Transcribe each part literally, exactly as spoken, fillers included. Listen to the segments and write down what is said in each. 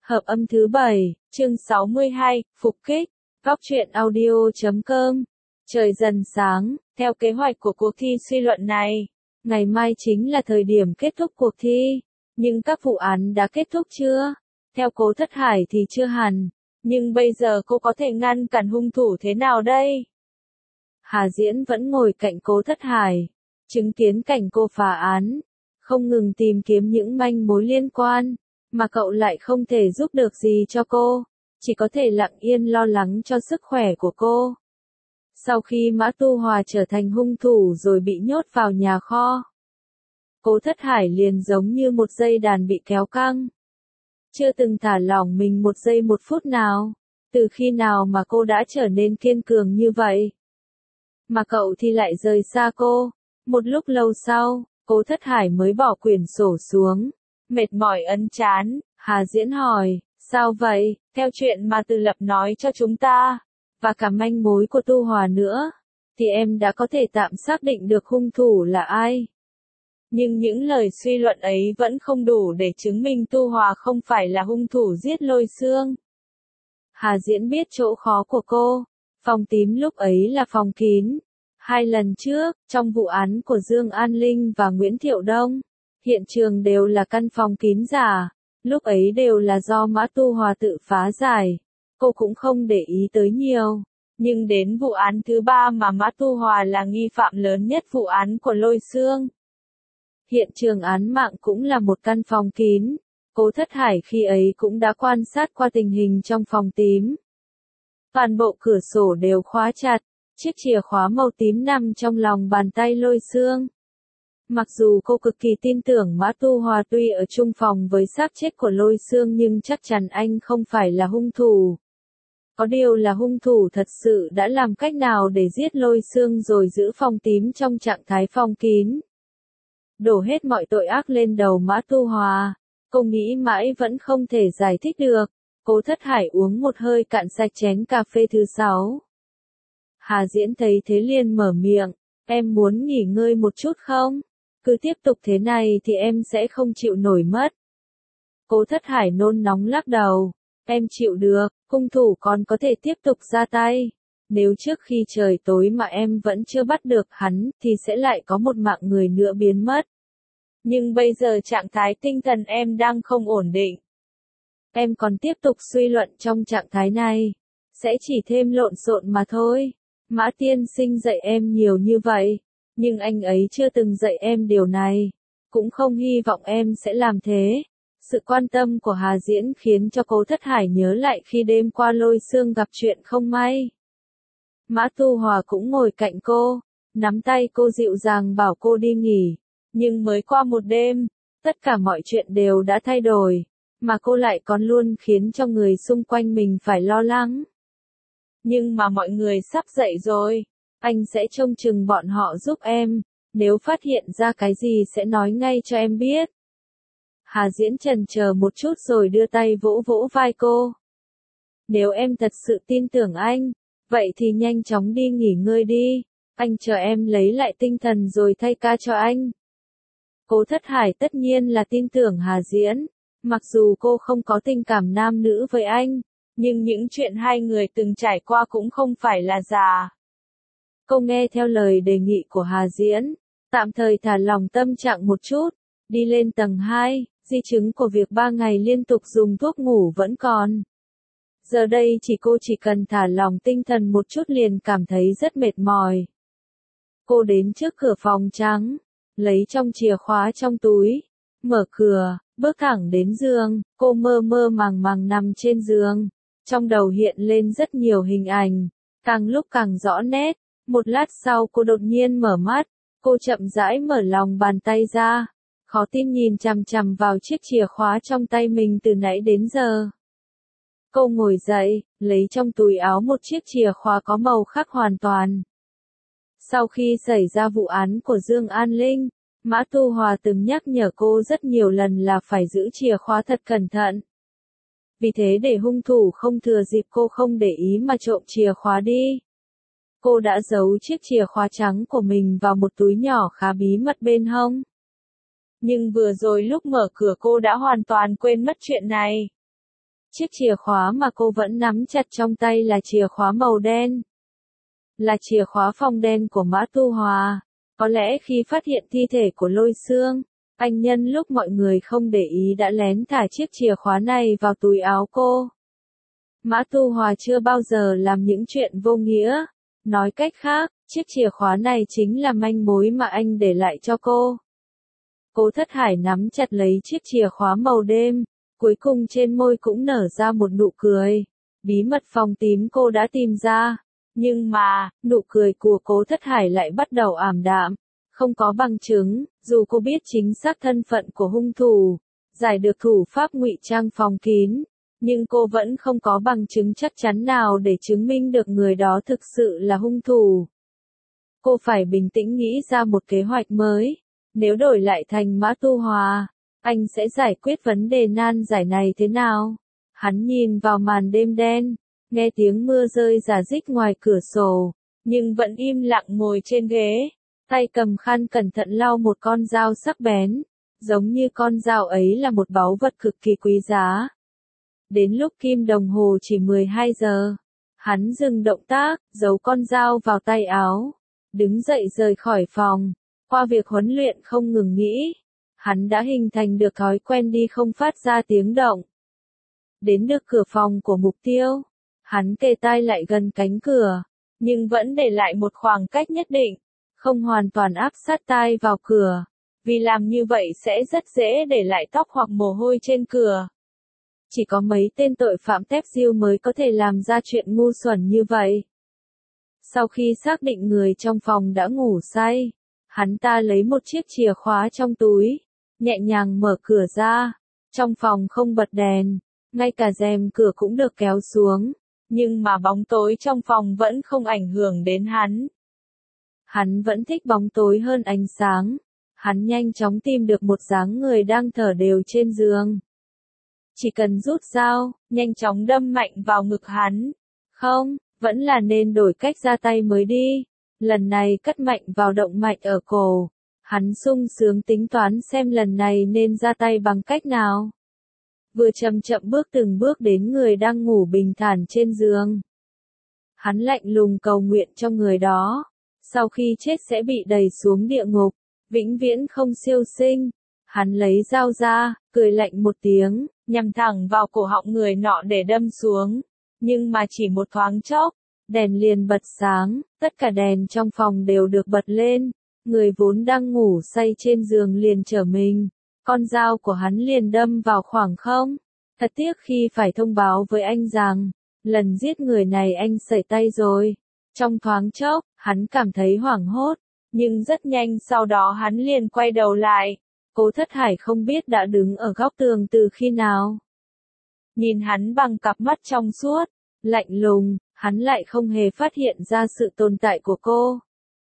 Hợp âm thứ bảy, chương sáu mươi hai, phục kích, góc truyện audio chấm com. Trời dần sáng, theo kế hoạch của cuộc thi suy luận này, ngày mai chính là thời điểm kết thúc cuộc thi. Nhưng các vụ án đã kết thúc chưa? Theo Cố Thất Hải thì chưa hẳn, nhưng bây giờ cô có thể ngăn cản hung thủ thế nào đây? Hà Diễn vẫn ngồi cạnh Cố Thất Hải, chứng kiến cảnh cô phá án, không ngừng tìm kiếm những manh mối liên quan, mà cậu lại không thể giúp được gì cho cô, chỉ có thể lặng yên lo lắng cho sức khỏe của cô. Sau khi Mã Tu Hòa trở thành hung thủ rồi bị nhốt vào nhà kho, Cố Thất Hải liền giống như một dây đàn bị kéo căng. Chưa từng thả lỏng mình một giây một phút nào. Từ khi nào mà cô đã trở nên kiên cường như vậy? Mà cậu thì lại rời xa cô. Một lúc lâu sau, Cố Thất Hải mới bỏ quyển sổ xuống. Mệt mỏi ấn chán, Hà Diễn hỏi, sao vậy? Theo chuyện mà Từ Lập nói cho chúng ta, và cả manh mối của Tu Hòa nữa, thì em đã có thể tạm xác định được hung thủ là ai. Nhưng những lời suy luận ấy vẫn không đủ để chứng minh Tu Hòa không phải là hung thủ giết Lôi Sương. Hà Diễn biết chỗ khó của cô. Phòng tím lúc ấy là phòng kín. Hai lần trước, trong vụ án của Dương An Linh và Nguyễn Thiệu Đông, hiện trường đều là căn phòng kín giả. Lúc ấy đều là do Mã Tu Hòa tự phá giải. Cô cũng không để ý tới nhiều. Nhưng đến vụ án thứ ba mà Mã Tu Hòa là nghi phạm lớn nhất vụ án của Lôi Sương. Hiện trường án mạng cũng là một căn phòng kín. Cố Thất Hải khi ấy cũng đã quan sát qua tình hình trong phòng tím. Toàn bộ cửa sổ đều khóa chặt, chiếc chìa khóa màu tím nằm trong lòng bàn tay Lôi Sương. Mặc dù cô cực kỳ tin tưởng Mã Tu Hòa tuy ở chung phòng với xác chết của Lôi Sương nhưng chắc chắn anh không phải là hung thủ. Có điều là hung thủ thật sự đã làm cách nào để giết Lôi Sương rồi giữ phòng tím trong trạng thái phòng kín. Đổ hết mọi tội ác lên đầu Mã Tu Hòa. Cô nghĩ mãi vẫn không thể giải thích được. Cố Thất Hải uống một hơi cạn sạch chén cà phê thứ sáu. Hà Diễn thấy thế liền mở miệng. Em muốn nghỉ ngơi một chút không? Cứ tiếp tục thế này thì em sẽ không chịu nổi mất. Cố Thất Hải nôn nóng lắc đầu. Em chịu được, hung thủ còn có thể tiếp tục ra tay. Nếu trước khi trời tối mà em vẫn chưa bắt được hắn thì sẽ lại có một mạng người nữa biến mất. Nhưng bây giờ trạng thái tinh thần em đang không ổn định. Em còn tiếp tục suy luận trong trạng thái này, sẽ chỉ thêm lộn xộn mà thôi. Mã tiên sinh dạy em nhiều như vậy, nhưng anh ấy chưa từng dạy em điều này, cũng không hy vọng em sẽ làm thế. Sự quan tâm của Hà Diễn khiến cho Cố Thất Hải nhớ lại khi đêm qua Lôi Sương gặp chuyện không may. Mã Tu Hòa cũng ngồi cạnh cô, nắm tay cô dịu dàng bảo cô đi nghỉ. Nhưng mới qua một đêm, tất cả mọi chuyện đều đã thay đổi, mà cô lại còn luôn khiến cho người xung quanh mình phải lo lắng. Nhưng mà mọi người sắp dậy rồi, anh sẽ trông chừng bọn họ giúp em, nếu phát hiện ra cái gì sẽ nói ngay cho em biết. Hà Diễn chần chờ một chút rồi đưa tay vỗ vỗ vai cô. Nếu em thật sự tin tưởng anh, vậy thì nhanh chóng đi nghỉ ngơi đi, anh chờ em lấy lại tinh thần rồi thay ca cho anh. Cố Thất Hải tất nhiên là tin tưởng Hà Diễn, mặc dù cô không có tình cảm nam nữ với anh, nhưng những chuyện hai người từng trải qua cũng không phải là giả. Cô nghe theo lời đề nghị của Hà Diễn, tạm thời thả lòng tâm trạng một chút, đi lên tầng hai, di chứng của việc ba ngày liên tục dùng thuốc ngủ vẫn còn. Giờ đây chỉ cô chỉ cần thả lòng tinh thần một chút liền cảm thấy rất mệt mỏi. Cô đến trước cửa phòng trắng, lấy trong chìa khóa trong túi, mở cửa, bước thẳng đến giường, cô mơ mơ màng màng nằm trên giường. Trong đầu hiện lên rất nhiều hình ảnh, càng lúc càng rõ nét. Một lát sau cô đột nhiên mở mắt, cô chậm rãi mở lòng bàn tay ra, khó tin nhìn chằm chằm vào chiếc chìa khóa trong tay mình từ nãy đến giờ. Cô ngồi dậy, lấy trong túi áo một chiếc chìa khóa có màu khác hoàn toàn. Sau khi xảy ra vụ án của Dương An Linh, Mã Tu Hòa từng nhắc nhở cô rất nhiều lần là phải giữ chìa khóa thật cẩn thận. Vì thế để hung thủ không thừa dịp cô không để ý mà trộm chìa khóa đi. Cô đã giấu chiếc chìa khóa trắng của mình vào một túi nhỏ khá bí mật bên hông. Nhưng vừa rồi lúc mở cửa cô đã hoàn toàn quên mất chuyện này. Chiếc chìa khóa mà cô vẫn nắm chặt trong tay là chìa khóa màu đen. Là chìa khóa phòng đen của Mã Tu Hòa. Có lẽ khi phát hiện thi thể của Lôi Xương, anh nhân lúc mọi người không để ý đã lén thả chiếc chìa khóa này vào túi áo cô. Mã Tu Hòa chưa bao giờ làm những chuyện vô nghĩa. Nói cách khác, chiếc chìa khóa này chính là manh mối mà anh để lại cho cô. Cố Thất Hải nắm chặt lấy chiếc chìa khóa màu đêm, cuối cùng trên môi cũng nở ra một nụ cười. Bí mật phòng tím cô đã tìm ra. Nhưng mà, nụ cười của Cố Thất Hải lại bắt đầu ảm đạm. Không có bằng chứng, dù cô biết chính xác thân phận của hung thủ, giải được thủ pháp ngụy trang phòng kín, nhưng cô vẫn không có bằng chứng chắc chắn nào để chứng minh được người đó thực sự là hung thủ. Cô phải bình tĩnh nghĩ ra một kế hoạch mới. Nếu đổi lại thành Mã Tu Hòa, anh sẽ giải quyết vấn đề nan giải này thế nào? Hắn nhìn vào màn đêm đen, nghe tiếng mưa rơi rả rích ngoài cửa sổ, nhưng vẫn im lặng ngồi trên ghế, tay cầm khăn cẩn thận lau một con dao sắc bén, giống như con dao ấy là một báu vật cực kỳ quý giá. Đến lúc kim đồng hồ chỉ mười hai giờ, hắn dừng động tác, giấu con dao vào tay áo, đứng dậy rời khỏi phòng. Qua việc huấn luyện không ngừng nghỉ, hắn đã hình thành được thói quen đi không phát ra tiếng động. Đến được cửa phòng của mục tiêu, hắn kề tai lại gần cánh cửa, nhưng vẫn để lại một khoảng cách nhất định, không hoàn toàn áp sát tai vào cửa, vì làm như vậy sẽ rất dễ để lại tóc hoặc mồ hôi trên cửa. Chỉ có mấy tên tội phạm tép diêu mới có thể làm ra chuyện ngu xuẩn như vậy. Sau khi xác định người trong phòng đã ngủ say, hắn ta lấy một chiếc chìa khóa trong túi, nhẹ nhàng mở cửa ra. Trong phòng không bật đèn, ngay cả rèm cửa cũng được kéo xuống, nhưng mà bóng tối trong phòng vẫn không ảnh hưởng đến hắn. Hắn vẫn thích bóng tối hơn ánh sáng. Hắn nhanh chóng tìm được một dáng người đang thở đều trên giường. Chỉ cần rút dao, nhanh chóng đâm mạnh vào ngực hắn. Không, vẫn là nên đổi cách ra tay mới đi. Lần này cắt mạnh vào động mạch ở cổ. Hắn sung sướng tính toán xem lần này nên ra tay bằng cách nào. Vừa chậm chậm bước từng bước đến người đang ngủ bình thản trên giường. Hắn lạnh lùng cầu nguyện cho người đó. Sau khi chết sẽ bị đẩy xuống địa ngục, vĩnh viễn không siêu sinh. Hắn lấy dao ra, cười lạnh một tiếng, nhằm thẳng vào cổ họng người nọ để đâm xuống. Nhưng mà chỉ một thoáng chốc, đèn liền bật sáng, tất cả đèn trong phòng đều được bật lên. Người vốn đang ngủ say trên giường liền trở mình. Con dao của hắn liền đâm vào khoảng không. Thật tiếc khi phải thông báo với anh rằng, lần giết người này anh sẩy tay rồi. Trong thoáng chốc, hắn cảm thấy hoảng hốt, nhưng rất nhanh sau đó hắn liền quay đầu lại. Cố Thất Hải không biết đã đứng ở góc tường từ khi nào. Nhìn hắn bằng cặp mắt trong suốt, lạnh lùng, hắn lại không hề phát hiện ra sự tồn tại của cô.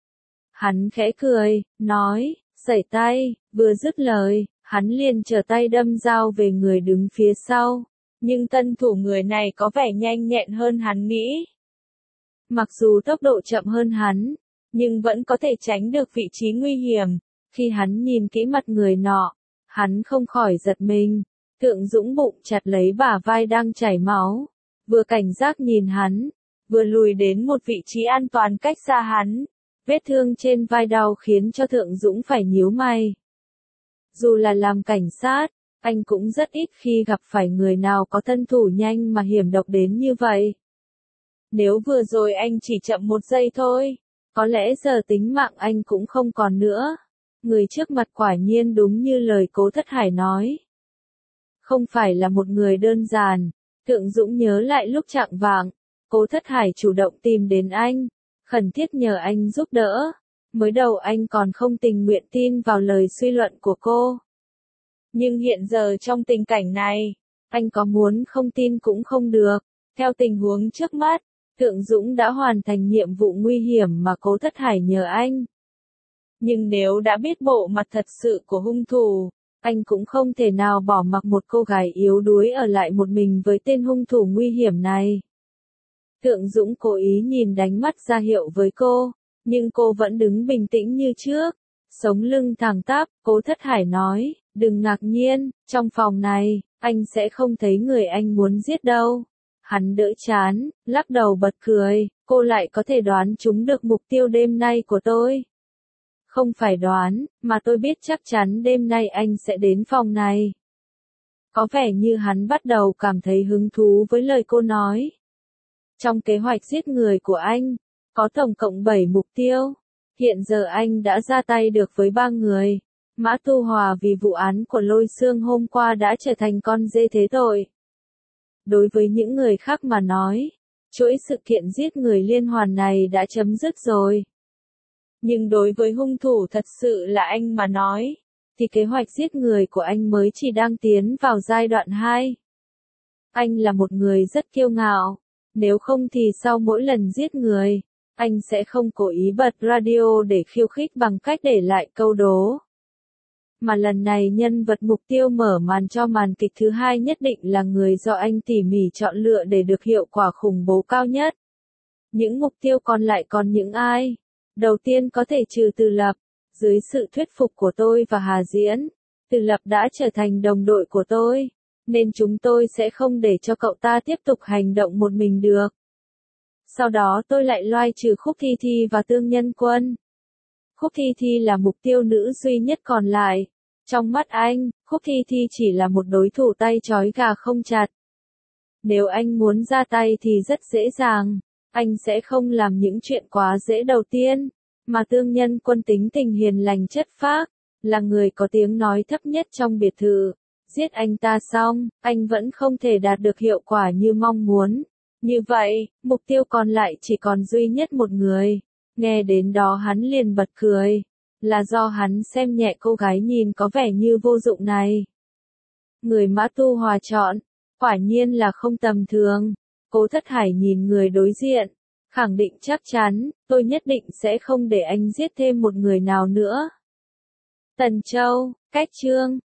Hắn khẽ cười, nói, sẩy tay, vừa dứt lời, hắn liền trở tay đâm dao về người đứng phía sau. Nhưng tân thủ người này có vẻ nhanh nhẹn hơn hắn nghĩ. Mặc dù tốc độ chậm hơn hắn, nhưng vẫn có thể tránh được vị trí nguy hiểm. Khi hắn nhìn kỹ mặt người nọ, hắn không khỏi giật mình. Thượng Dũng bụng chặt lấy bả vai đang chảy máu, vừa cảnh giác nhìn hắn, vừa lùi đến một vị trí an toàn cách xa hắn. Vết thương trên vai đau khiến cho Thượng Dũng phải nhíu mày. Dù là làm cảnh sát, anh cũng rất ít khi gặp phải người nào có thân thủ nhanh mà hiểm độc đến như vậy. Nếu vừa rồi anh chỉ chậm một giây thôi, có lẽ giờ tính mạng anh cũng không còn nữa. Người trước mặt quả nhiên đúng như lời Cố Thất Hải nói. Không phải là một người đơn giản. Thượng Dũng nhớ lại lúc chạng vạng, Cố Thất Hải chủ động tìm đến anh, khẩn thiết nhờ anh giúp đỡ. Mới đầu anh còn không tình nguyện tin vào lời suy luận của cô. Nhưng hiện giờ trong tình cảnh này, anh có muốn không tin cũng không được. Theo tình huống trước mắt, Thượng Dũng đã hoàn thành nhiệm vụ nguy hiểm mà Cố Thất Hải nhờ anh. Nhưng nếu đã biết bộ mặt thật sự của hung thủ, anh cũng không thể nào bỏ mặc một cô gái yếu đuối ở lại một mình với tên hung thủ nguy hiểm này. Thượng Dũng cố ý nhìn đánh mắt ra hiệu với cô, nhưng cô vẫn đứng bình tĩnh như trước, sống lưng thẳng tắp. Cố Thất Hải nói, Đừng ngạc nhiên, trong phòng này, anh sẽ không thấy người anh muốn giết đâu. Hắn đỡ chán, lắc đầu bật cười, cô lại có thể đoán trúng được mục tiêu đêm nay của tôi. Không phải đoán, mà tôi biết chắc chắn đêm nay anh sẽ đến phòng này. Có vẻ như hắn bắt đầu cảm thấy hứng thú với lời cô nói. Trong kế hoạch giết người của anh, có tổng cộng bảy mục tiêu. Hiện giờ anh đã ra tay được với ba người. Mã Tu Hòa vì vụ án của Lôi Xương hôm qua đã trở thành con dê thế tội. Đối với những người khác mà nói, chuỗi sự kiện giết người liên hoàn này đã chấm dứt rồi. Nhưng đối với hung thủ thật sự là anh mà nói, thì kế hoạch giết người của anh mới chỉ đang tiến vào giai đoạn hai. Anh là một người rất kiêu ngạo, nếu không thì sau mỗi lần giết người, anh sẽ không cố ý bật radio để khiêu khích bằng cách để lại câu đố. Mà lần này nhân vật mục tiêu mở màn cho màn kịch thứ hai nhất định là người do anh tỉ mỉ chọn lựa để được hiệu quả khủng bố cao nhất. Những mục tiêu còn lại còn những ai? Đầu tiên có thể trừ Từ Lập. Dưới sự thuyết phục của tôi và Hà Diễn, Từ Lập đã trở thành đồng đội của tôi, nên chúng tôi sẽ không để cho cậu ta tiếp tục hành động một mình được. Sau đó tôi lại loại trừ Khúc Thi Thi và Tương Nhân Quân. Khúc Thi Thi là mục tiêu nữ duy nhất còn lại. Trong mắt anh, Khúc Thi Thi chỉ là một đối thủ tay trói gà không chặt. Nếu anh muốn ra tay thì rất dễ dàng. Anh sẽ không làm những chuyện quá dễ đầu tiên. Mà Tương Nhân Quân tính tình hiền lành chất phác, là người có tiếng nói thấp nhất trong biệt thự. Giết anh ta xong, anh vẫn không thể đạt được hiệu quả như mong muốn. Như vậy, mục tiêu còn lại chỉ còn duy nhất một người. Nghe đến đó hắn liền bật cười. Là do hắn xem nhẹ cô gái nhìn có vẻ như vô dụng này. Người Mã Tu Hòa chọn, quả nhiên là không tầm thường. Cố Thất Hải nhìn người đối diện, khẳng định chắc chắn, tôi nhất định sẽ không để anh giết thêm một người nào nữa. Tần Châu, cách chương